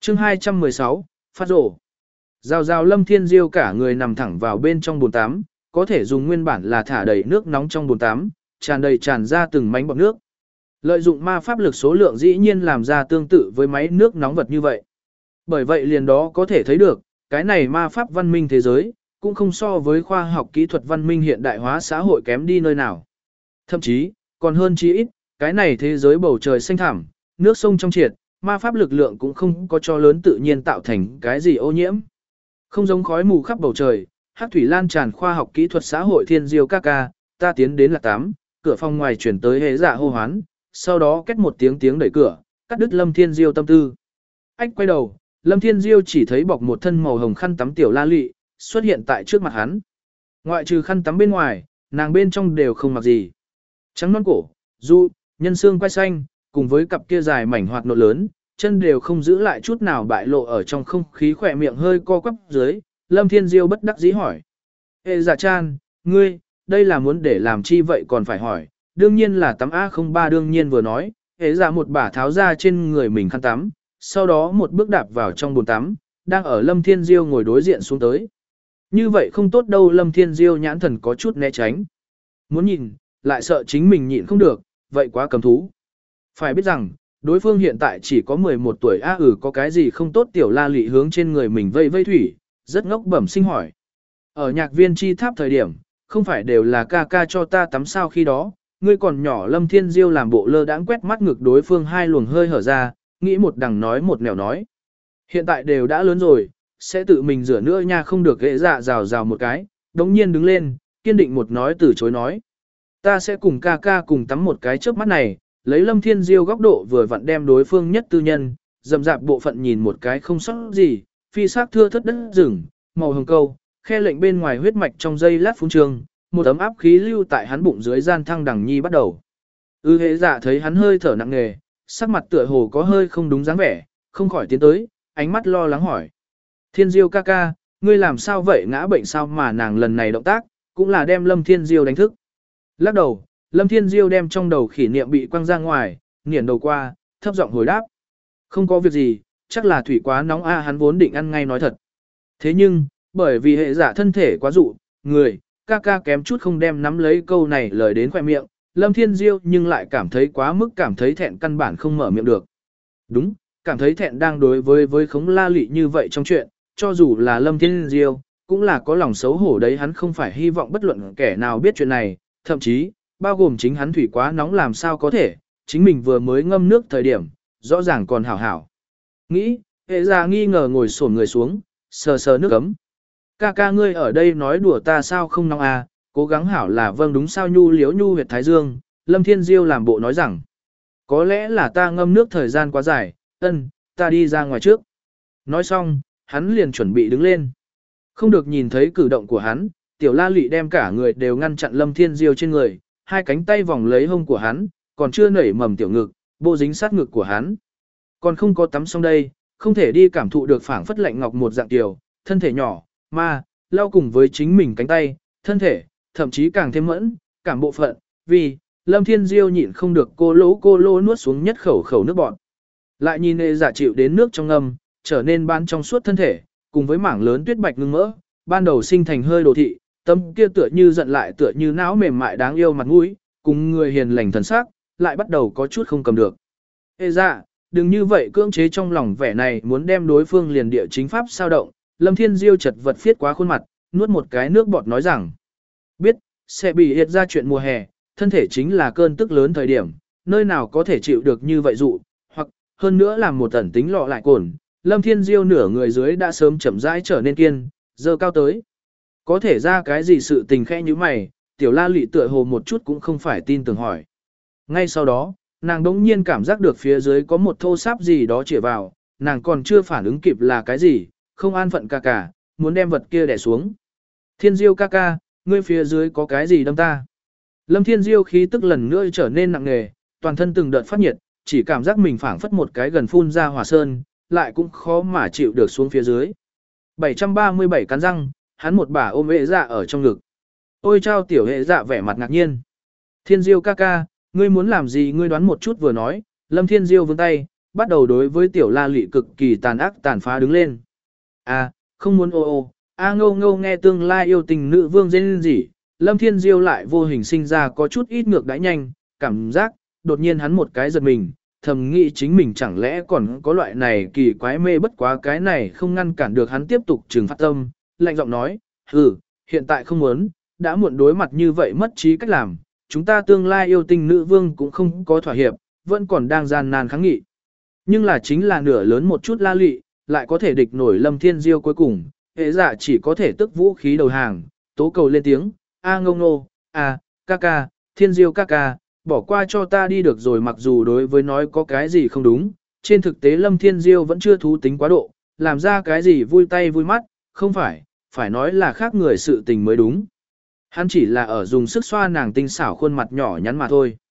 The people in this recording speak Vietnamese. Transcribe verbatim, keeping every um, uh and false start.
chương hai trăm mười sáu, phát rổ. Rào rào Lâm Thiên Diêu cả người nằm thẳng vào bên trong bồn tắm, có thể dùng nguyên bản là thả đầy nước nóng trong bồn tắm, tràn đầy tràn ra từng mánh bọt nước. Lợi dụng ma pháp lực số lượng dĩ nhiên làm ra tương tự với máy nước nóng vật như vậy. Bởi vậy liền đó có thể thấy được, cái này ma pháp văn minh thế giới, cũng không so với khoa học kỹ thuật văn minh hiện đại hóa xã hội kém đi nơi nào. Thậm chí, còn hơn chí ít, cái này thế giới bầu trời xanh thẳm, nước sông trong triệt, ma pháp lực lượng cũng không có cho lớn tự nhiên tạo thành cái gì ô nhiễm. Không giống khói mù khắp bầu trời, hắc thủy lan tràn khoa học kỹ thuật xã hội thiên diêu ca ca, ta tiến đến là tám, cửa phòng ngoài chuyển tới hế dạ hô hoán, sau đó két một tiếng tiếng đẩy cửa, cắt đứt Lâm Thiên Diêu tâm tư. Ách quay đầu, Lâm Thiên Diêu chỉ thấy bọc một thân màu hồng khăn tắm tiểu la lị, xuất hiện tại trước mặt hắn. Ngoại trừ khăn tắm bên ngoài, nàng bên trong đều không mặc gì. Trắng non cổ, du, nhân xương quai xanh, cùng với cặp kia dài mảnh hoạt nộn lớn, chân đều không giữ lại chút nào bại lộ ở trong không khí khỏe miệng hơi co quắp dưới. Lâm Thiên Diêu bất đắc dĩ hỏi. Ê dạ chan, ngươi, đây là muốn để làm chi vậy còn phải hỏi. Đương nhiên là tắm A không ba đương nhiên vừa nói, ế dạ một bả tháo ra trên người mình khăn tắm, sau đó một bước đạp vào trong bồn tắm, đang ở Lâm Thiên Diêu ngồi đối diện xuống tới. Như vậy không tốt đâu, Lâm Thiên Diêu nhãn thần có chút né tránh. Muốn nhìn, lại sợ chính mình nhịn không được, vậy quá cầm thú. Phải biết rằng, đối phương hiện tại chỉ có mười một tuổi a ừ có cái gì không tốt tiểu la lị hướng trên người mình vây vây thủy, rất ngốc bẩm sinh hỏi. Ở nhạc viên chi tháp thời điểm, không phải đều là ca ca cho ta tắm sao khi đó, ngươi còn nhỏ. Lâm Thiên Diêu làm bộ lơ đãng quét mắt ngực đối phương hai luồng hơi hở ra, nghĩ một đằng nói một nẻo nói. Hiện tại đều đã lớn rồi, sẽ tự mình rửa nữa nha, không được ghệ dạ rào rào một cái, đống nhiên đứng lên, kiên định một nói từ chối nói. Ta sẽ cùng ca ca cùng tắm một cái trước mắt này, lấy Lâm Thiên Diêu góc độ vừa vặn đem đối phương nhất tư nhân, dầm dạp bộ phận nhìn một cái không sót gì, phi xác thưa thất đất rừng, màu hồng câu, khe lệnh bên ngoài huyết mạch trong dây lát phun trường, một ấm áp khí lưu tại hắn bụng dưới gian thăng đằng nhi bắt đầu. Ư hệ dạ thấy hắn hơi thở nặng nề, sắc mặt tựa hồ có hơi không đúng dáng vẻ, không khỏi tiến tới, ánh mắt lo lắng hỏi. Thiên Diêu ca ca, ngươi làm sao vậy, ngã bệnh sao mà nàng lần này động tác, cũng là đem Lâm Thiên Diêu đánh thức. Lắc đầu, Lâm Thiên Diêu đem trong đầu kỷ niệm bị quăng ra ngoài, nghiền đầu qua, thấp giọng hồi đáp. Không có việc gì, chắc là thủy quá nóng a hắn vốn định ăn ngay nói thật. Thế nhưng, bởi vì hệ giả thân thể quá dụ, người, ca ca kém chút không đem nắm lấy câu này lời đến khoe miệng, Lâm Thiên Diêu nhưng lại cảm thấy quá mức cảm thấy thẹn căn bản không mở miệng được. Đúng, cảm thấy thẹn đang đối với với khống la lị như vậy trong chuyện, cho dù là Lâm Thiên Diêu, cũng là có lòng xấu hổ đấy, hắn không phải hy vọng bất luận kẻ nào biết chuyện này, thậm chí, bao gồm chính hắn thủy quá nóng làm sao có thể, chính mình vừa mới ngâm nước thời điểm, rõ ràng còn hảo hảo. Nghĩ, hệ ra nghi ngờ ngồi xổm người xuống, sờ sờ nước ấm. Ca ca ngươi ở đây nói đùa ta sao không nóng à, cố gắng hảo là vâng đúng sao nhu liếu nhu huyệt thái dương, Lâm Thiên Diêu làm bộ nói rằng. Có lẽ là ta ngâm nước thời gian quá dài, ân, ta đi ra ngoài trước. Nói xong, hắn liền chuẩn bị đứng lên. Không được nhìn thấy cử động của hắn, tiểu la lị đem cả người đều ngăn chặn Lâm Thiên Diêu trên người, hai cánh tay vòng lấy hông của hắn, còn chưa nảy mầm tiểu ngực, bộ dính sát ngực của hắn. Còn không có tắm xong đây, không thể đi cảm thụ được phảng phất lạnh ngọc một dạng tiểu, thân thể nhỏ, mà, lau cùng với chính mình cánh tay, thân thể, thậm chí càng thêm mẫn, cảm bộ phận, vì, Lâm Thiên Diêu nhịn không được cô lỗ cô lỗ nuốt xuống nhất khẩu khẩu nước bọt. Lại nhìn nệ giả chịu đến nước trong ngâm, trở nên ban trong suốt thân thể, cùng với mảng lớn tuyết bạch ngưng mỡ, ban đầu sinh thành hơi đồ thị, tâm kia tựa như giận lại tựa như não mềm mại đáng yêu mặt mũi, cùng người hiền lành thần sắc, lại bắt đầu có chút không cầm được. Ê dạ, đừng như vậy cưỡng chế trong lòng vẻ này muốn đem đối phương liền địa chính pháp sao động, Lâm Thiên Diêu chật vật phiết quá khuôn mặt, nuốt một cái nước bọt nói rằng, biết, sẽ bị hiệt ra chuyện mùa hè, thân thể chính là cơn tức lớn thời điểm, nơi nào có thể chịu được như vậy dụ, hoặc, hơn nữa làm một tẩn tính lọ lại cồn, Lâm Thiên Diêu nửa người dưới đã sớm chậm rãi trở nên kiên, dơ cao tới. Có thể ra cái gì sự tình khẽ như mày, tiểu la lị tựa hồ một chút cũng không phải tin tưởng hỏi. Ngay sau đó, nàng đống nhiên cảm giác được phía dưới có một thô sáp gì đó chĩa vào, nàng còn chưa phản ứng kịp là cái gì, không an phận ca ca, muốn đem vật kia đè xuống. Thiên Diêu ca ca, ngươi phía dưới có cái gì đâm ta? Lâm Thiên Diêu khí tức lần nữa trở nên nặng nề, toàn thân từng đợt phát nhiệt, chỉ cảm giác mình phảng phất một cái gần phun ra hỏa sơn, lại cũng khó mà chịu được xuống phía dưới. bảy trăm ba mươi bảy cắn răng, hắn một bả ôm hệ dạ ở trong ngực. Ôi chao tiểu hệ dạ vẻ mặt ngạc nhiên. Thiên Diêu ca ca, ngươi muốn làm gì ngươi đoán một chút vừa nói, Lâm Thiên Diêu vươn tay, bắt đầu đối với tiểu la lị cực kỳ tàn ác tàn phá đứng lên. À, không muốn ô ô, a ngâu ngâu nghe tương lai yêu tình nữ vương dên gì, Lâm Thiên Diêu lại vô hình sinh ra có chút ít ngược đãi nhanh, cảm giác, đột nhiên hắn một cái giật mình, thầm nghĩ chính mình chẳng lẽ còn có loại này kỳ quái mê bất quá cái này không ngăn cản được hắn tiếp tục trừng phát tâm, lạnh giọng nói, hừ, hiện tại không muốn, đã muộn đối mặt như vậy mất trí cách làm, chúng ta tương lai yêu tinh nữ vương cũng không có thỏa hiệp, vẫn còn đang gian nan kháng nghị. Nhưng là chính là nửa lớn một chút la lị, lại có thể địch nổi Lâm Thiên Diêu cuối cùng, hệ dạ chỉ có thể tức vũ khí đầu hàng, tố cầu lên tiếng, a ngông nô, a, ca ca, Thiên Diêu ca ca, bỏ qua cho ta đi được rồi mặc dù đối với nói có cái gì không đúng, trên thực tế Lâm Thiên Diêu vẫn chưa thú tính quá độ, làm ra cái gì vui tay vui mắt, không phải, phải nói là khác người sự tình mới đúng. Hắn chỉ là ở dùng sức xoa nàng tinh xảo khuôn mặt nhỏ nhắn mà thôi.